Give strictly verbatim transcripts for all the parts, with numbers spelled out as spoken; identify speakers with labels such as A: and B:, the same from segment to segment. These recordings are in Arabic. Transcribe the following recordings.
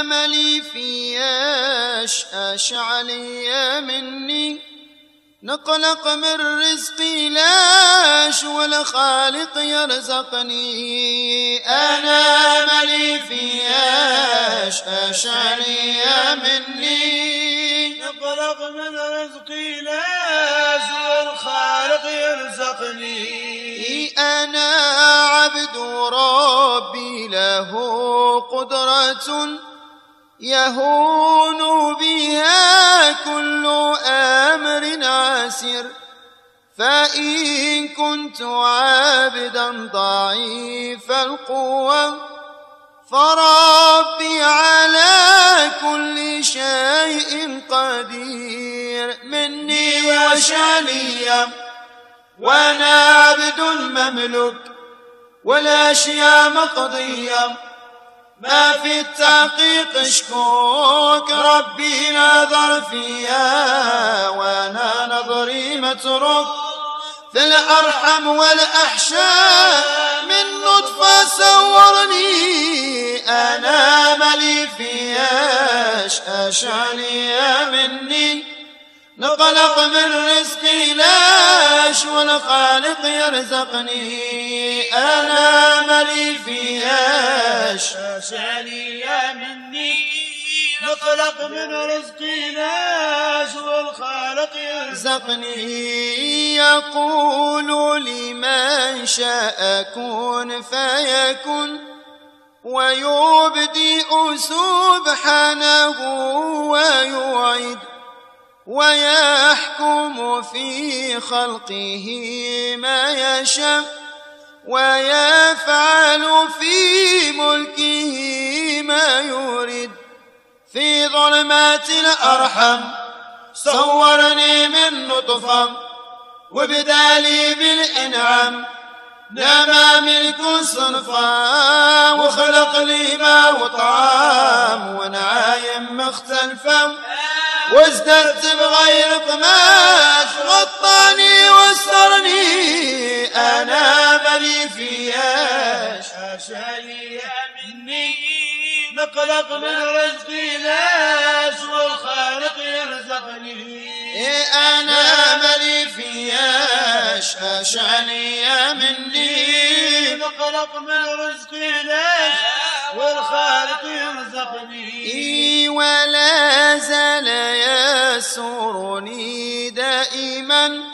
A: ملي في ايش اشعلي مني نقلق من رزقي لاش والخالق يرزقني. أنا ملي في ايش اشعلي مني
B: نقلق من رزقي لاش والخالق يرزقني.
A: أنا عبد ربي له قدرة يهون بها كل أمر عسر. فإن كنت عابدا ضعيف القوة فربي على كل شيء قدير. مني وشاني وأنا عبد مملوك والأشياء مقضية ما في التحقيق اشكوك. ربي نظر فيها وانا نظري متروك في الارحم والاحشاء من نطفه صورني. انا ملي في ايش اشعلي مني نقلق من رزقي لاش والخالق يرزقني. أنا ملي في ايش
B: اشعلي مني نقلق من رزقي لاش والخالق
A: يرزقني. يقول لمن شاء كن فيكن ويبدئ سبحانه ويعيد ويحكم في خلقه ما يشاء ويفعل في ملكه ما يريد. في ظلمات الأرحم صورني من نطفة وبدالي بالإنعام نما ملك صنفا وخلق لي ما وطعام ونعايم مختلفة وازددت بغير قماش غطاني واسترني. أنا ملي في ايش
B: اشعلي مني نقلق من رزقي لاش والخالق يرزقني.
A: أنا ملي في ايش اشعلي مني
B: نقلق من رزقي لاش والخالق يرزقني.
A: ولا زال يسرني دائما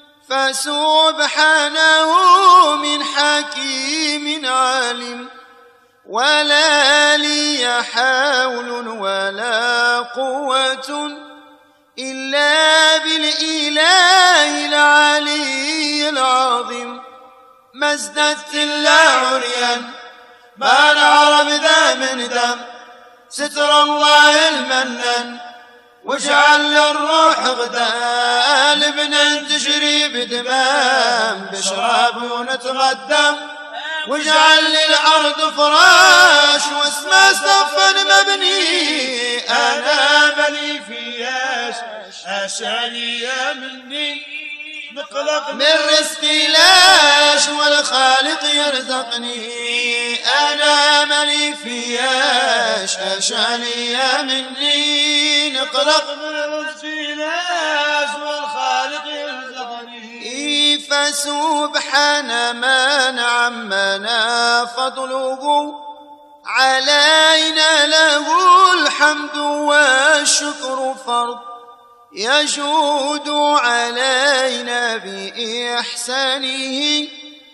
A: فسبحانه من حكيم عليم. ولا لي حول ولا قوة إلا بالإله العلي العظيم. ما ازددت إلا عريا ما نعرف ذا من دم ستر الله المنن واجعل للروح غدا لبنا تجري بدمام بشراب ونتغدى واجعل للأرض فراش واسمى سقفا مبني. أنا ملي في ايش
B: اشعلي مني نقلق
A: من رزقي لاش والخالق يرزقني. أنا ملي في ايش اشعلي مني نقلق
B: من رزقي لاش والخالق يرزقني.
A: فسبحان من عمنا فضله علينا له الحمد والشكر فرض. يجود علينا بإحسانه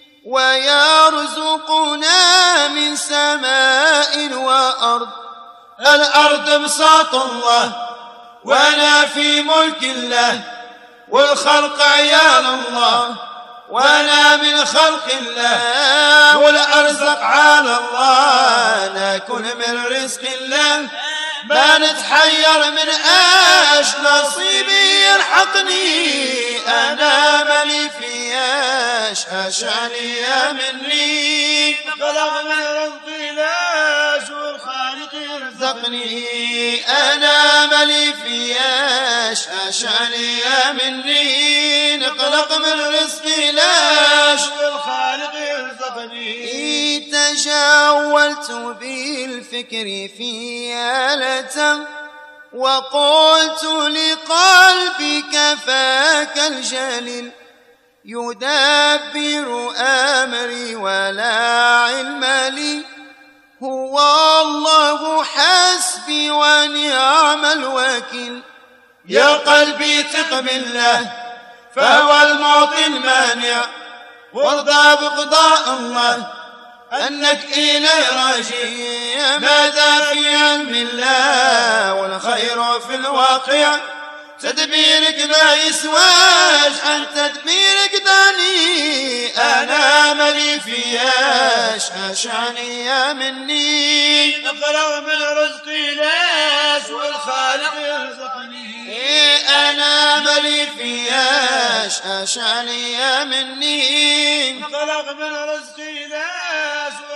A: ويرزقنا من سماء وأرض. الأرض بساط الله وأنا في ملك الله والخلق عيال الله وأنا من خلق الله والأرزق على الله ناكل من رزق الله ما نتحير من ايش نصيبي يلحقني. أنا ملي في ايش اشعلي مني
B: نقلق من رزقي لاش والخالق يرزقني.
A: ارزقني أنا ملي فياش أشعني يا مني نقلق من رزقي لاش
B: والخالق يرزقني
A: تجاولت بالفكر في آلة وقلت لقلبي كفاك الجليل يدبر أمري ولا علم لي هو الله حسبي ونعم الوكيل يا قلبي ثق بالله فهو المعطي المانع وارضى بقضاء الله أنك إليه راجع ماذا في علم الله والخير في الواقع تدبيرك ما يسواش عن تدبيرك داني أنا ملي فياش أشعني يا مني
B: نقرأ من رزقي لاش والخالق يرزقني
A: أنا ملي فياش أشعني يا مني
B: نقرأ من رزقي لاش